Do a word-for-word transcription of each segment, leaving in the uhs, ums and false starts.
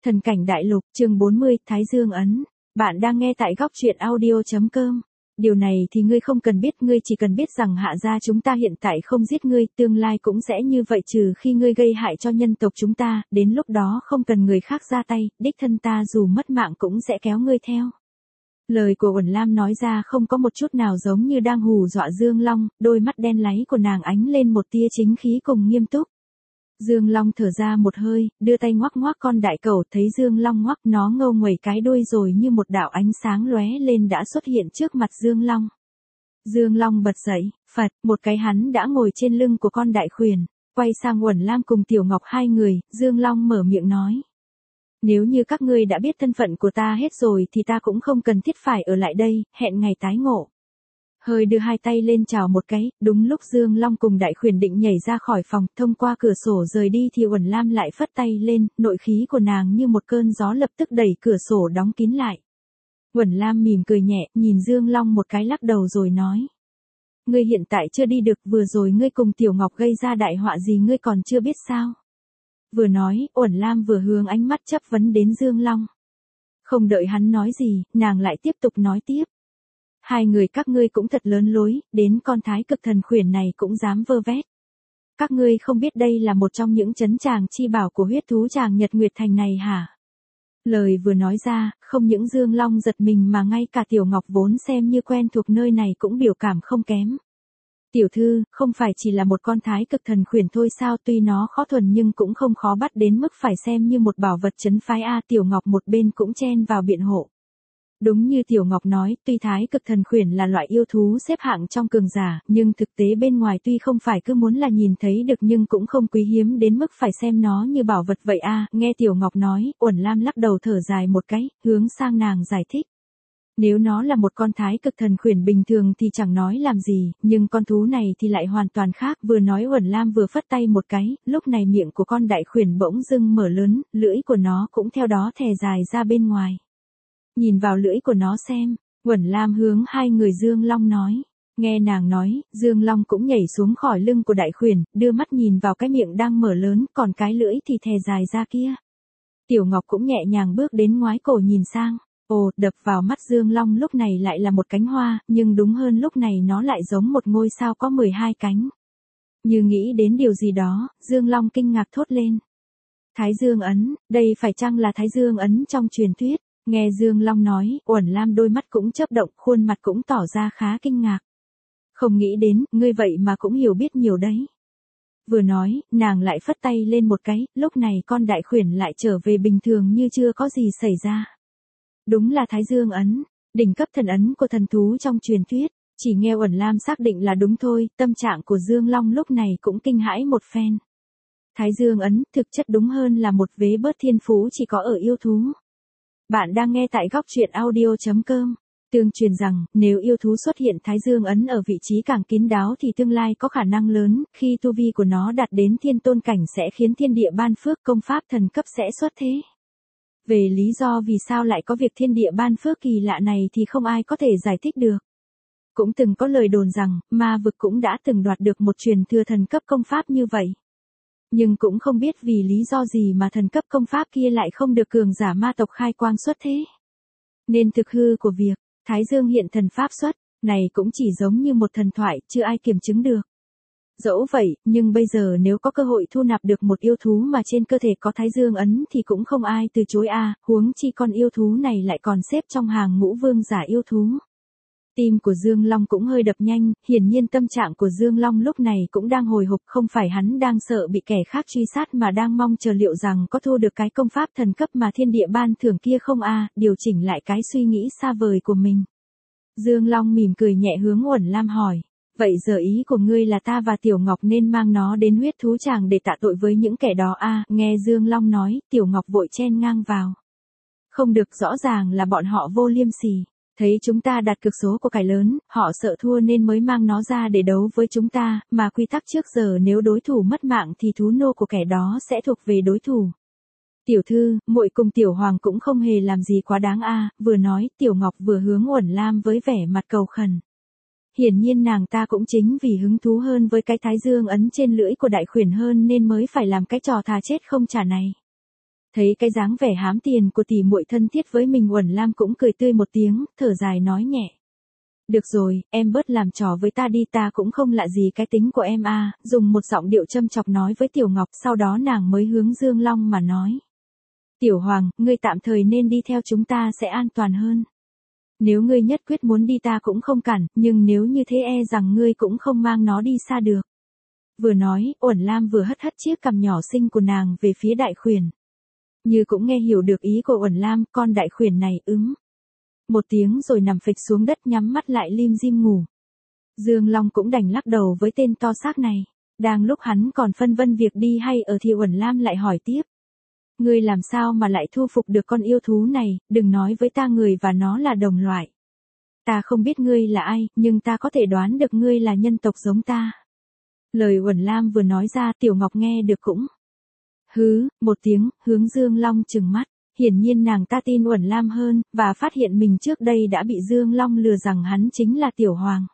Thần cảnh đại lục, chương bốn mươi, Thái Dương ấn. Bạn đang nghe tại góc truyện audio chấm com. Điều này thì ngươi không cần biết, ngươi chỉ cần biết rằng hạ gia chúng ta hiện tại không giết ngươi, tương lai cũng sẽ như vậy trừ khi ngươi gây hại cho nhân tộc chúng ta, đến lúc đó không cần người khác ra tay, đích thân ta dù mất mạng cũng sẽ kéo ngươi theo. Lời của Uẩn Lam nói ra không có một chút nào giống như đang hù dọa Dương Long, đôi mắt đen láy của nàng ánh lên một tia chính khí cùng nghiêm túc. Dương Long thở ra một hơi, đưa tay ngoắc ngoắc con đại cẩu, thấy Dương Long ngoắc nó ngâu nguẩy cái đuôi rồi như một đạo ánh sáng lóe lên đã xuất hiện trước mặt Dương Long. Dương Long bật dậy, phật, một cái hắn đã ngồi trên lưng của con đại khuyển, quay sang Uẩn Lam cùng Tiểu Ngọc hai người, Dương Long mở miệng nói. Nếu như các ngươi đã biết thân phận của ta hết rồi thì ta cũng không cần thiết phải ở lại đây, hẹn ngày tái ngộ. Hơi đưa hai tay lên chào một cái, đúng lúc Dương Long cùng đại khuyển định nhảy ra khỏi phòng, thông qua cửa sổ rời đi thì Uẩn Lam lại phất tay lên, nội khí của nàng như một cơn gió lập tức đẩy cửa sổ đóng kín lại. Uẩn Lam mỉm cười nhẹ, nhìn Dương Long một cái lắc đầu rồi nói. Ngươi hiện tại chưa đi được, vừa rồi ngươi cùng Tiểu Ngọc gây ra đại họa gì ngươi còn chưa biết sao? Vừa nói, Uẩn Lam vừa hướng ánh mắt chất vấn đến Dương Long. Không đợi hắn nói gì, nàng lại tiếp tục nói tiếp. Hai người các ngươi cũng thật lớn lối, đến con thái cực thần khuyển này cũng dám vơ vét. Các ngươi không biết đây là một trong những trấn tràng chi bảo của huyết thú tràng Nhật Nguyệt Thành này hả? Lời vừa nói ra, không những Dương Long giật mình mà ngay cả Tiểu Ngọc vốn xem như quen thuộc nơi này cũng biểu cảm không kém. Tiểu thư, không phải chỉ là một con thái cực thần khuyển thôi sao, tuy nó khó thuần nhưng cũng không khó bắt đến mức phải xem như một bảo vật trấn phái a. Tiểu Ngọc một bên cũng chen vào biện hộ. Đúng như Tiểu Ngọc nói, tuy thái cực thần khuyển là loại yêu thú xếp hạng trong cường giả, nhưng thực tế bên ngoài tuy không phải cứ muốn là nhìn thấy được nhưng cũng không quý hiếm đến mức phải xem nó như bảo vật vậy a. Nghe Tiểu Ngọc nói, Uẩn Lam lắc đầu thở dài một cái, hướng sang nàng giải thích. Nếu nó là một con thái cực thần khuyển bình thường thì chẳng nói làm gì, nhưng con thú này thì lại hoàn toàn khác. Vừa nói Uẩn Lam vừa phất tay một cái, lúc này miệng của con đại khuyển bỗng dưng mở lớn, lưỡi của nó cũng theo đó thè dài ra bên ngoài. Nhìn vào lưỡi của nó xem, Uẩn Lam hướng hai người Dương Long nói. Nghe nàng nói, Dương Long cũng nhảy xuống khỏi lưng của đại khuyển, đưa mắt nhìn vào cái miệng đang mở lớn, còn cái lưỡi thì thè dài ra kia. Tiểu Ngọc cũng nhẹ nhàng bước đến ngoái cổ nhìn sang. Ồ, đập vào mắt Dương Long lúc này lại là một cánh hoa, nhưng đúng hơn lúc này nó lại giống một ngôi sao có mười hai cánh. Như nghĩ đến điều gì đó, Dương Long kinh ngạc thốt lên. Thái Dương ấn, đây phải chăng là Thái Dương ấn trong truyền thuyết? Nghe Dương Long nói, Uẩn Lam đôi mắt cũng chớp động, khuôn mặt cũng tỏ ra khá kinh ngạc. Không nghĩ đến, ngươi vậy mà cũng hiểu biết nhiều đấy. Vừa nói, nàng lại phất tay lên một cái, lúc này con đại khuyển lại trở về bình thường như chưa có gì xảy ra. Đúng là Thái Dương ấn, đỉnh cấp thần ấn của thần thú trong truyền thuyết, chỉ nghe Uẩn Lam xác định là đúng thôi, tâm trạng của Dương Long lúc này cũng kinh hãi một phen. Thái Dương ấn, thực chất đúng hơn là một vế bớt thiên phú chỉ có ở yêu thú. Bạn đang nghe tại góc truyện audio chấm com. Tương truyền rằng, nếu yêu thú xuất hiện Thái Dương ấn ở vị trí càng kín đáo thì tương lai có khả năng lớn, khi tu vi của nó đạt đến thiên tôn cảnh sẽ khiến thiên địa ban phước, công pháp thần cấp sẽ xuất thế. Về lý do vì sao lại có việc thiên địa ban phước kỳ lạ này thì không ai có thể giải thích được. Cũng từng có lời đồn rằng, ma vực cũng đã từng đoạt được một truyền thừa thần cấp công pháp như vậy. Nhưng cũng không biết vì lý do gì mà thần cấp công pháp kia lại không được cường giả ma tộc khai quang xuất thế. Nên thực hư của việc, Thái Dương hiện thần pháp xuất, này cũng chỉ giống như một thần thoại, chưa ai kiểm chứng được. Dẫu vậy, nhưng bây giờ nếu có cơ hội thu nạp được một yêu thú mà trên cơ thể có Thái Dương ấn thì cũng không ai từ chối a, huống chi con yêu thú này lại còn xếp trong hàng ngũ vương giả yêu thú. Tim của Dương Long cũng hơi đập nhanh, hiển nhiên tâm trạng của Dương Long lúc này cũng đang hồi hộp, không phải hắn đang sợ bị kẻ khác truy sát mà đang mong chờ liệu rằng có thu được cái công pháp thần cấp mà thiên địa ban thưởng kia không a, điều chỉnh lại cái suy nghĩ xa vời của mình. Dương Long mỉm cười nhẹ hướng Uẩn Lam hỏi. Vậy giờ ý của ngươi là ta và Tiểu Ngọc nên mang nó đến huyết thú tràng để tạ tội với những kẻ đó a? Nghe Dương Long nói, Tiểu Ngọc vội chen ngang vào. Không được, rõ ràng là bọn họ vô liêm sỉ. Thấy chúng ta đặt cược số của cải lớn, họ sợ thua nên mới mang nó ra để đấu với chúng ta, mà quy tắc trước giờ nếu đối thủ mất mạng thì thú nô của kẻ đó sẽ thuộc về đối thủ. Tiểu thư, muội cùng Tiểu Hoàng cũng không hề làm gì quá đáng a. Vừa nói, Tiểu Ngọc vừa hướng Uẩn Lam với vẻ mặt cầu khẩn. Hiển nhiên nàng ta cũng chính vì hứng thú hơn với cái Thái Dương ấn trên lưỡi của đại khuyển hơn nên mới phải làm cái trò thà chết không trả này. Thấy cái dáng vẻ hám tiền của tỷ muội thân thiết với mình, Uẩn Lam cũng cười tươi một tiếng, thở dài nói nhẹ. Được rồi, em bớt làm trò với ta đi, ta cũng không lạ gì cái tính của em a, dùng một giọng điệu châm chọc nói với Tiểu Ngọc, sau đó nàng mới hướng Dương Long mà nói. Tiểu Hoàng, ngươi tạm thời nên đi theo chúng ta sẽ an toàn hơn. Nếu ngươi nhất quyết muốn đi ta cũng không cản, nhưng nếu như thế e rằng ngươi cũng không mang nó đi xa được. Vừa nói, Uẩn Lam vừa hất hất chiếc cằm nhỏ xinh của nàng về phía Đại Khuyển. Như cũng nghe hiểu được ý của Uẩn Lam, con Đại Khuyển này ứng một tiếng rồi nằm phịch xuống đất nhắm mắt lại lim dim ngủ. Dương Long cũng đành lắc đầu với tên to xác này. Đang lúc hắn còn phân vân việc đi hay ở thì Uẩn Lam lại hỏi tiếp. Ngươi làm sao mà lại thu phục được con yêu thú này, đừng nói với ta người và nó là đồng loại. Ta không biết ngươi là ai, nhưng ta có thể đoán được ngươi là nhân tộc giống ta. Lời Uẩn Lam vừa nói ra Tiểu Ngọc nghe được cũng hứ, một tiếng, hướng Dương Long trừng mắt. Hiển nhiên nàng ta tin Uẩn Lam hơn, và phát hiện mình trước đây đã bị Dương Long lừa rằng hắn chính là Tiểu Hoàng.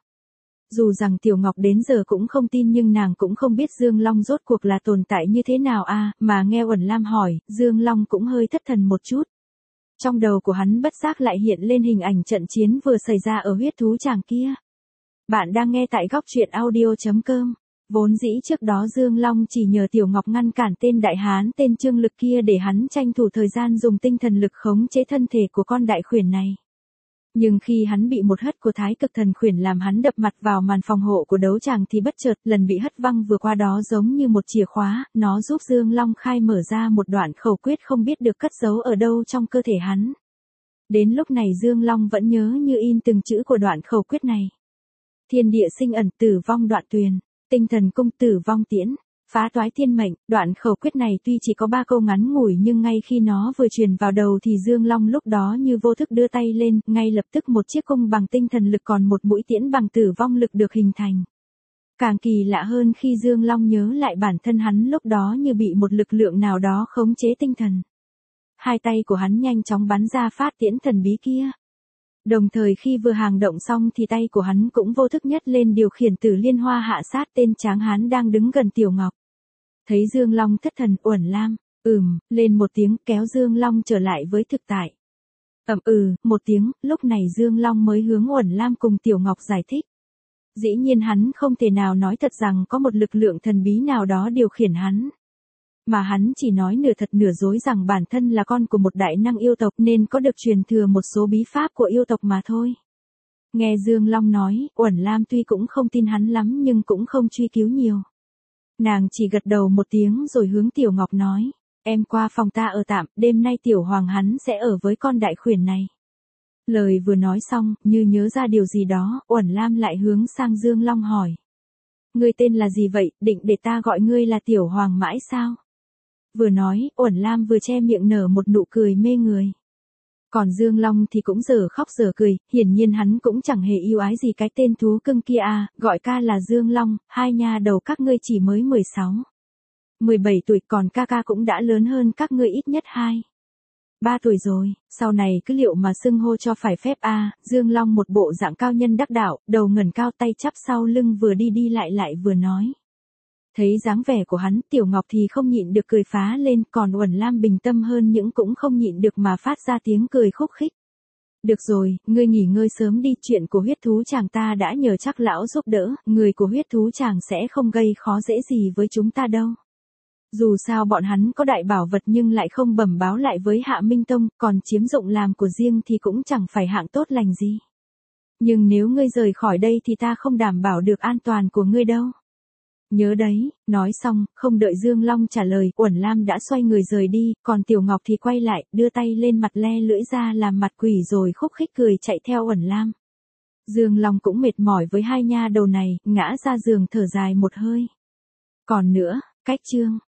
Dù rằng Tiểu Ngọc đến giờ cũng không tin nhưng nàng cũng không biết Dương Long rốt cuộc là tồn tại như thế nào a, mà nghe Uẩn Lam hỏi, Dương Long cũng hơi thất thần một chút. Trong đầu của hắn bất giác lại hiện lên hình ảnh trận chiến vừa xảy ra ở huyết thú tràng kia. Bạn đang nghe tại góc truyện audio chấm com. Vốn dĩ trước đó Dương Long chỉ nhờ Tiểu Ngọc ngăn cản tên đại hán tên Trương Lực kia để hắn tranh thủ thời gian dùng tinh thần lực khống chế thân thể của con Đại Khuyển này. Nhưng khi hắn bị một hất của Thái Cực Thần Khuyển làm hắn đập mặt vào màn phòng hộ của đấu tràng thì bất chợt lần bị hất văng vừa qua đó giống như một chìa khóa, nó giúp Dương Long khai mở ra một đoạn khẩu quyết không biết được cất giấu ở đâu trong cơ thể hắn. Đến lúc này Dương Long vẫn nhớ như in từng chữ của đoạn khẩu quyết này. Thiên địa sinh ẩn, tử vong đoạn tuyền. Tinh thần cung, tử vong tiễn, phá toái thiên mệnh. Đoạn khẩu quyết này tuy chỉ có ba câu ngắn ngủi nhưng ngay khi nó vừa truyền vào đầu thì Dương Long lúc đó như vô thức đưa tay lên, ngay lập tức một chiếc cung bằng tinh thần lực còn một mũi tiễn bằng tử vong lực được hình thành. Càng kỳ lạ hơn khi Dương Long nhớ lại bản thân hắn lúc đó như bị một lực lượng nào đó khống chế tinh thần. Hai tay của hắn nhanh chóng bắn ra phát tiễn thần bí kia. Đồng thời khi vừa hàng động xong thì tay của hắn cũng vô thức nhất lên điều khiển Tử Liên Hoa hạ sát tên tráng hán đang đứng gần Tiểu Ngọc. Thấy Dương Long thất thần, Uẩn Lam, ừm, lên một tiếng kéo Dương Long trở lại với thực tại. Ầm ừ, một tiếng, lúc này Dương Long mới hướng Uẩn Lam cùng Tiểu Ngọc giải thích. Dĩ nhiên hắn không thể nào nói thật rằng có một lực lượng thần bí nào đó điều khiển hắn. Mà hắn chỉ nói nửa thật nửa dối rằng bản thân là con của một đại năng yêu tộc nên có được truyền thừa một số bí pháp của yêu tộc mà thôi. Nghe Dương Long nói, Uẩn Lam tuy cũng không tin hắn lắm nhưng cũng không truy cứu nhiều. Nàng chỉ gật đầu một tiếng rồi hướng Tiểu Ngọc nói, em qua phòng ta ở tạm, đêm nay Tiểu Hoàng hắn sẽ ở với con Đại Khuyển này. Lời vừa nói xong, như nhớ ra điều gì đó, Uẩn Lam lại hướng sang Dương Long hỏi. Ngươi tên là gì vậy, định để ta gọi ngươi là Tiểu Hoàng mãi sao? Vừa nói, Uẩn Lam vừa che miệng nở một nụ cười mê người. Còn Dương Long thì cũng giờ khóc giờ cười, hiển nhiên hắn cũng chẳng hề yêu ái gì cái tên thú cưng kia à, gọi ca là Dương Long, hai nha đầu các ngươi chỉ mới mười sáu, mười bảy tuổi, còn ca ca cũng đã lớn hơn các ngươi ít nhất hai, ba tuổi rồi, sau này cứ liệu mà xưng hô cho phải phép a. À. Dương Long một bộ dạng cao nhân đắc đạo, đầu ngẩng cao tay chắp sau lưng vừa đi đi lại lại vừa nói. Thấy dáng vẻ của hắn, Tiểu Ngọc thì không nhịn được cười phá lên, còn Uẩn Lam bình tâm hơn những cũng không nhịn được mà phát ra tiếng cười khúc khích. Được rồi, ngươi nghỉ ngơi sớm đi, chuyện của huyết thú chàng ta đã nhờ chắc lão giúp đỡ, người của huyết thú chàng sẽ không gây khó dễ gì với chúng ta đâu. Dù sao bọn hắn có đại bảo vật nhưng lại không bẩm báo lại với Hạ Minh Tông, còn chiếm dụng làm của riêng thì cũng chẳng phải hạng tốt lành gì. Nhưng nếu ngươi rời khỏi đây thì ta không đảm bảo được an toàn của ngươi đâu. Nhớ đấy, nói xong, không đợi Dương Long trả lời, Uẩn Lam đã xoay người rời đi, còn Tiểu Ngọc thì quay lại, đưa tay lên mặt le lưỡi ra làm mặt quỷ rồi khúc khích cười chạy theo Uẩn Lam. Dương Long cũng mệt mỏi với hai nha đầu này, ngã ra giường thở dài một hơi. Còn nữa, cách chương.